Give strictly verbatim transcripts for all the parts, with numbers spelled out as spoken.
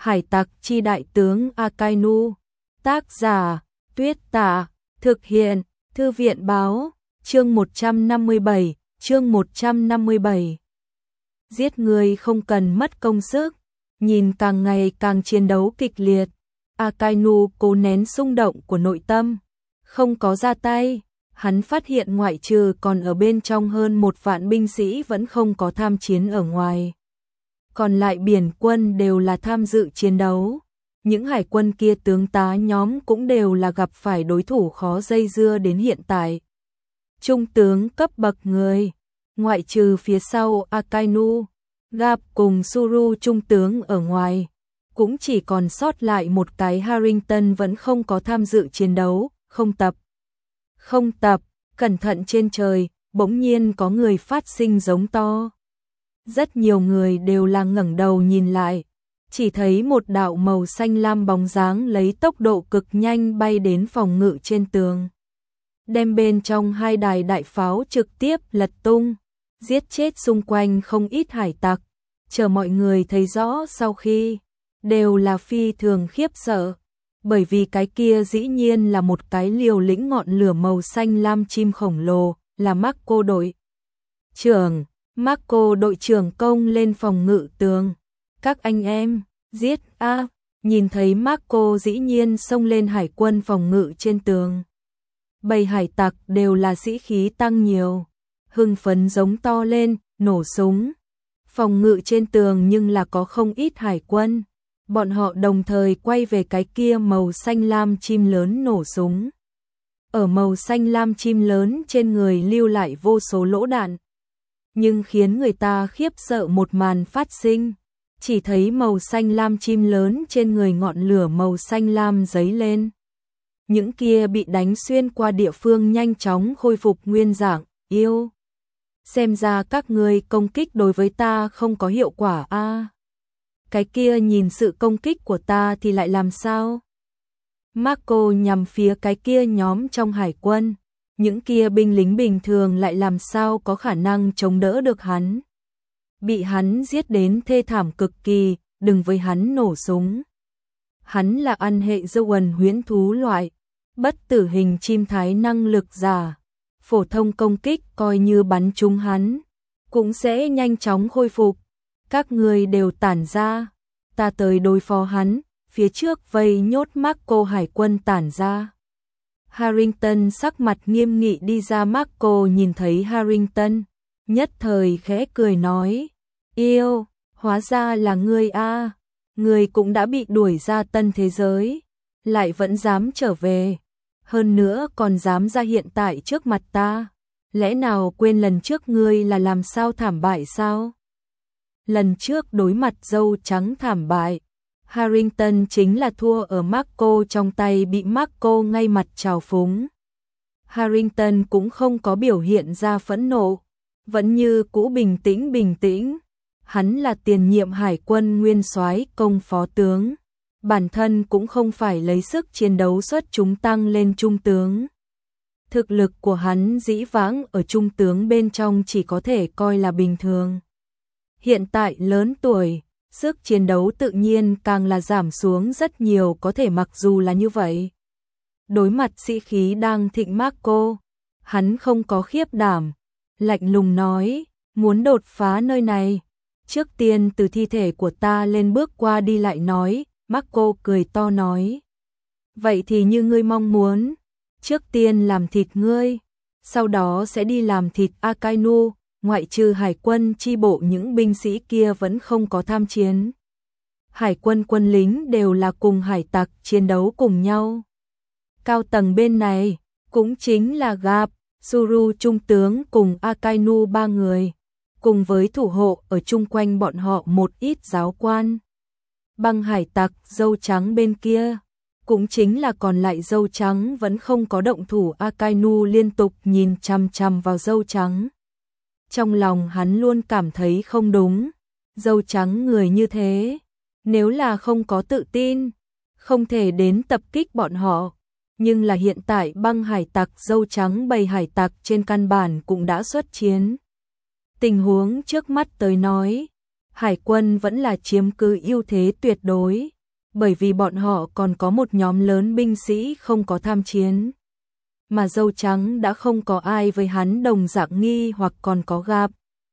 Hải tặc chi đại tướng Akainu. Tác giả, Tuyết Tả. Thực hiện, Thư viện báo. Chương một trăm năm mươi bảy, chương một trăm năm mươi bảy. Giết người không cần mất công sức. Nhìn càng ngày càng chiến đấu kịch liệt, Akainu cố nén xung động của nội tâm, không có ra tay. Hắn phát hiện ngoại trừ còn ở bên trong hơn một vạn binh sĩ vẫn không có tham chiến ở ngoài. Còn lại biển quân đều là tham dự chiến đấu. Những hải quân kia tướng tá nhóm cũng đều là gặp phải đối thủ khó dây dưa đến hiện tại. Trung tướng cấp bậc người, ngoại trừ phía sau Akainu, Garp cùng Suru trung tướng ở ngoài, cũng chỉ còn sót lại một cái Harrington vẫn không có tham dự chiến đấu, không tập. Không tập, cẩn thận trên trời, bỗng nhiên có người phát sinh giống to. Rất nhiều người đều là ngẩng đầu nhìn lại, chỉ thấy một đạo màu xanh lam bóng dáng lấy tốc độ cực nhanh bay đến phòng ngự trên tường. Đem bên trong hai đài đại pháo trực tiếp lật tung, giết chết xung quanh không ít hải tặc. Chờ mọi người thấy rõ sau khi, đều là phi thường khiếp sợ. Bởi vì cái kia dĩ nhiên là một cái liều lĩnh ngọn lửa màu xanh lam chim khổng lồ, là Marco đội trưởng. Marco đội trưởng công lên phòng ngự tường. Các anh em, giết a! Nhìn thấy Marco dĩ nhiên xông lên hải quân phòng ngự trên tường. Bầy hải tặc đều là sĩ khí tăng nhiều, hưng phấn giống to lên, nổ súng. Phòng ngự trên tường nhưng là có không ít hải quân. Bọn họ đồng thời quay về cái kia màu xanh lam chim lớn nổ súng. Ở màu xanh lam chim lớn trên người lưu lại vô số lỗ đạn. Nhưng khiến người ta khiếp sợ một màn phát sinh. Chỉ thấy màu xanh lam chim lớn trên người ngọn lửa màu xanh lam giấy lên. Những kia bị đánh xuyên qua địa phương nhanh chóng khôi phục nguyên dạng, yêu. Xem ra các ngươi công kích đối với ta không có hiệu quả a. À, cái kia nhìn sự công kích của ta thì lại làm sao? Marco nhằm phía cái kia nhóm trong hải quân, những kia binh lính bình thường lại làm sao có khả năng chống đỡ được hắn? Bị hắn giết đến thê thảm cực kỳ, đừng với hắn nổ súng. Hắn là ăn hệ dâu quần huyễn thú loại, bất tử hình chim thái năng lực giả. Phổ thông công kích coi như bắn trúng hắn, cũng sẽ nhanh chóng khôi phục. Các người đều tản ra, ta tới đối phó hắn, phía trước vây nhốt Marco hải quân tản ra. Harrington sắc mặt nghiêm nghị đi ra. Marco nhìn thấy Harrington, nhất thời khẽ cười nói, yêu, hóa ra là ngươi a, à. Ngươi cũng đã bị đuổi ra tân thế giới, lại vẫn dám trở về. Hơn nữa còn dám ra hiện tại trước mặt ta. Lẽ nào quên lần trước ngươi là làm sao thảm bại sao? Lần trước đối mặt dâu trắng thảm bại, Harrington chính là thua ở Marco trong tay, bị Marco ngay mặt trào phúng. Harrington cũng không có biểu hiện ra phẫn nộ, vẫn như cũ bình tĩnh bình tĩnh. Hắn là tiền nhiệm hải quân nguyên soái công phó tướng. Bản thân cũng không phải lấy sức chiến đấu xuất chúng tăng lên trung tướng. Thực lực của hắn dĩ vãng ở trung tướng bên trong chỉ có thể coi là bình thường. Hiện tại lớn tuổi, sức chiến đấu tự nhiên càng là giảm xuống rất nhiều, có thể mặc dù là như vậy. Đối mặt sĩ khí đang thịnh Marco, hắn không có khiếp đảm, lạnh lùng nói, muốn đột phá nơi này, trước tiên từ thi thể của ta lên bước qua đi lại nói. Marco cười to nói, vậy thì như ngươi mong muốn, trước tiên làm thịt ngươi, sau đó sẽ đi làm thịt Akainu. Ngoại trừ hải quân chi bộ, những binh sĩ kia vẫn không có tham chiến. Hải quân quân lính đều là cùng hải tặc chiến đấu cùng nhau. Cao tầng bên này cũng chính là Garp, Suru trung tướng cùng Akainu ba người, cùng với thủ hộ ở chung quanh bọn họ một ít giáo quan. Băng hải tặc dâu trắng bên kia, cũng chính là còn lại dâu trắng vẫn không có động thủ. Akainu liên tục nhìn chằm chằm vào dâu trắng. Trong lòng hắn luôn cảm thấy không đúng, dâu trắng người như thế, nếu là không có tự tin, không thể đến tập kích bọn họ. Nhưng là hiện tại băng hải tặc dâu trắng bầy hải tặc trên căn bản cũng đã xuất chiến. Tình huống trước mắt tới nói, hải quân vẫn là chiếm cứ ưu thế tuyệt đối. bởi vì bọn họ còn có một nhóm lớn binh sĩ không có tham chiến. Mà dâu trắng đã không có ai với hắn đồng dạng nghi hoặc còn có gặp.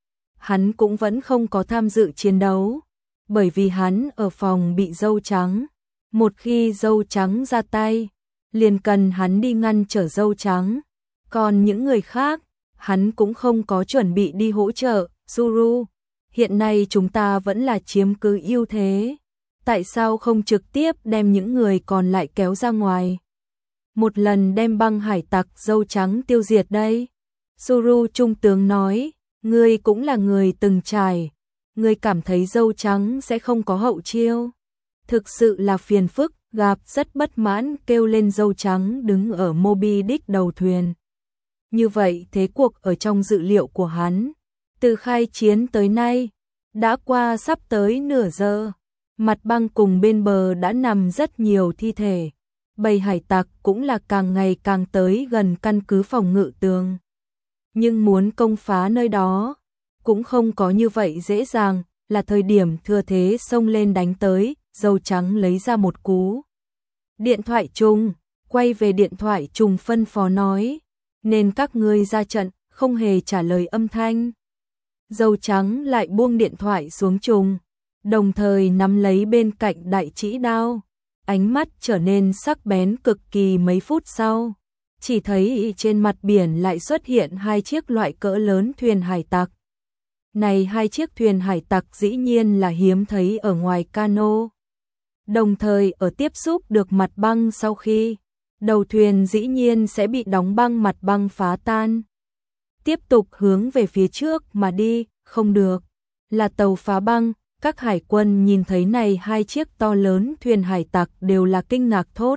Hắn cũng vẫn không có tham dự chiến đấu, bởi vì hắn ở phòng bị dâu trắng. Một khi dâu trắng ra tay, liền cần hắn đi ngăn trở dâu trắng. Còn những người khác, hắn cũng không có chuẩn bị đi hỗ trợ. Zuru, hiện nay chúng ta vẫn là chiếm cứ ưu thế. Tại sao không trực tiếp đem những người còn lại kéo ra ngoài? Một lần đem băng hải tặc dâu trắng tiêu diệt đây. Zuru trung tướng nói, ngươi cũng là người từng trải. Ngươi cảm thấy dâu trắng sẽ không có hậu chiêu. Thực sự là phiền phức, gặp rất bất mãn kêu lên dâu trắng đứng ở Moby Dick đầu thuyền. Như vậy thế cuộc ở trong dự liệu của hắn. Từ khai chiến tới nay, đã qua sắp tới nửa giờ. Mặt băng cùng bên bờ đã nằm rất nhiều thi thể. Bầy hải tặc cũng là càng ngày càng tới gần căn cứ phòng ngự tường. Nhưng muốn công phá nơi đó, cũng không có như vậy dễ dàng, là thời điểm thừa thế xông lên đánh tới, dâu trắng lấy ra một cú. Điện thoại trùng, quay về điện thoại trùng phân phó nói, nên các ngươi ra trận, không hề trả lời âm thanh. Dâu trắng lại buông điện thoại xuống trùng, đồng thời nắm lấy bên cạnh đại trĩ đao, ánh mắt trở nên sắc bén cực kỳ. Mấy phút sau, chỉ thấy trên mặt biển lại xuất hiện hai chiếc loại cỡ lớn thuyền hải tặc. Này hai chiếc thuyền hải tặc dĩ nhiên là hiếm thấy ở ngoài cano. Đồng thời ở tiếp xúc được mặt băng sau khi, đầu thuyền dĩ nhiên sẽ bị đóng băng mặt băng phá tan. Tiếp tục hướng về phía trước mà đi, không được, là tàu phá băng. Các hải quân nhìn thấy này hai chiếc to lớn thuyền hải tặc đều là kinh ngạc thốt.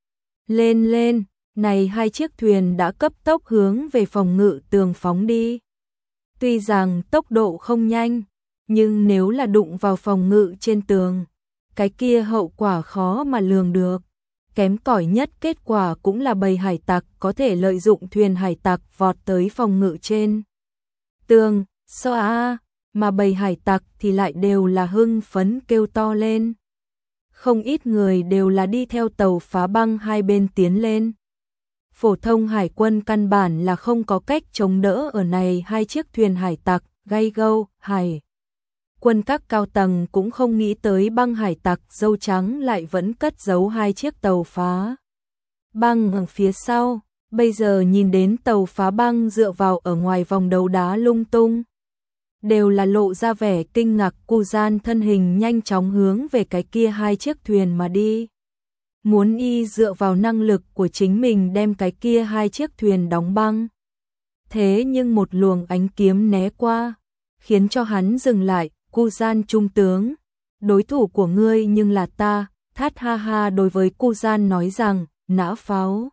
Lên lên, này hai chiếc thuyền đã cấp tốc hướng về phòng ngự tường phóng đi. Tuy rằng tốc độ không nhanh, nhưng nếu là đụng vào phòng ngự trên tường, cái kia hậu quả khó mà lường được. Kém cỏi nhất kết quả cũng là bầy hải tặc có thể lợi dụng thuyền hải tặc vọt tới phòng ngự trên tường, xoa, mà bầy hải tặc thì lại đều là hưng phấn kêu to lên. Không ít người đều là đi theo tàu phá băng hai bên tiến lên. Phổ thông hải quân căn bản là không có cách chống đỡ ở này hai chiếc thuyền hải tặc, gay gâu, hải. Quân các cao tầng cũng không nghĩ tới băng hải tặc dâu trắng lại vẫn cất giấu hai chiếc tàu phá băng ở phía sau. Bây giờ nhìn đến tàu phá băng dựa vào ở ngoài vòng đấu đá lung tung, đều là lộ ra vẻ kinh ngạc. Cu gian thân hình nhanh chóng hướng về cái kia hai chiếc thuyền mà đi. Muốn y dựa vào năng lực của chính mình đem cái kia hai chiếc thuyền đóng băng. Thế nhưng một luồng ánh kiếm né qua, khiến cho hắn dừng lại. Cu gian trung tướng, đối thủ của ngươi nhưng là ta. Thát ha ha đối với Cu gian nói rằng, nã pháo.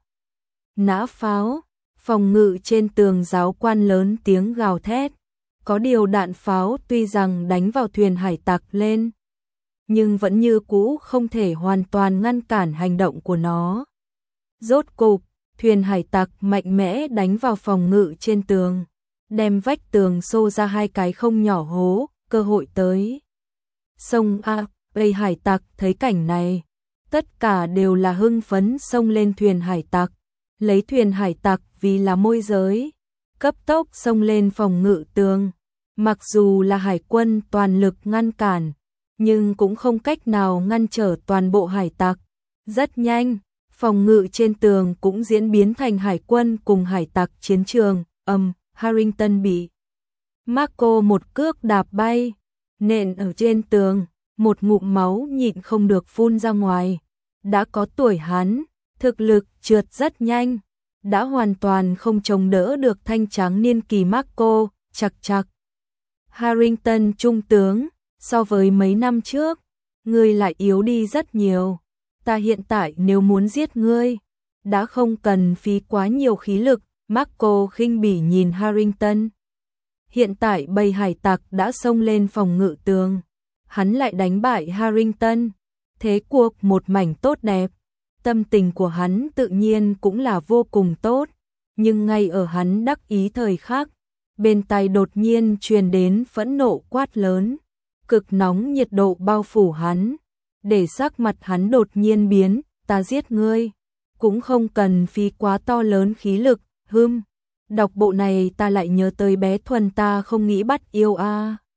Nã pháo, phòng ngự trên tường giáo quan lớn tiếng gào thét. Có điều đạn pháo tuy rằng đánh vào thuyền hải tặc lên, nhưng vẫn như cũ không thể hoàn toàn ngăn cản hành động của nó. Rốt cục, thuyền hải tặc mạnh mẽ đánh vào phòng ngự trên tường, đem vách tường xô ra hai cái không nhỏ hố. Cơ hội tới. Sông A, bầy hải tặc thấy cảnh này, tất cả đều là hưng phấn xông lên thuyền hải tặc, lấy thuyền hải tặc vì là môi giới, cấp tốc xông lên phòng ngự tường. Mặc dù là hải quân toàn lực ngăn cản, nhưng cũng không cách nào ngăn trở toàn bộ hải tặc. Rất nhanh, phòng ngự trên tường cũng diễn biến thành hải quân cùng hải tặc chiến trường. Âm, um, Harrington bị Marco một cước đạp bay, nện ở trên tường, một ngụm máu nhịn không được phun ra ngoài. Đã có tuổi hắn, thực lực trượt rất nhanh, đã hoàn toàn không chống đỡ được thanh tráng niên kỳ Marco. Chặt chặt. Harrington trung tướng, so với mấy năm trước, ngươi lại yếu đi rất nhiều. Ta hiện tại nếu muốn giết ngươi, đã không cần phí quá nhiều khí lực. Marco khinh bỉ nhìn Harrington. Hiện tại bầy hải tặc đã xông lên phòng ngự tường, hắn lại đánh bại Harrington, thế cuộc một mảnh tốt đẹp. Tâm tình của hắn tự nhiên cũng là vô cùng tốt, nhưng ngay ở hắn đắc ý thời khắc, bên tai đột nhiên truyền đến phẫn nộ quát lớn, cực nóng nhiệt độ bao phủ hắn, để sắc mặt hắn đột nhiên biến, ta giết ngươi, cũng không cần phí quá to lớn khí lực, hưm, đọc bộ này ta lại nhớ tới bé Thuần ta không nghĩ bắt yêu a.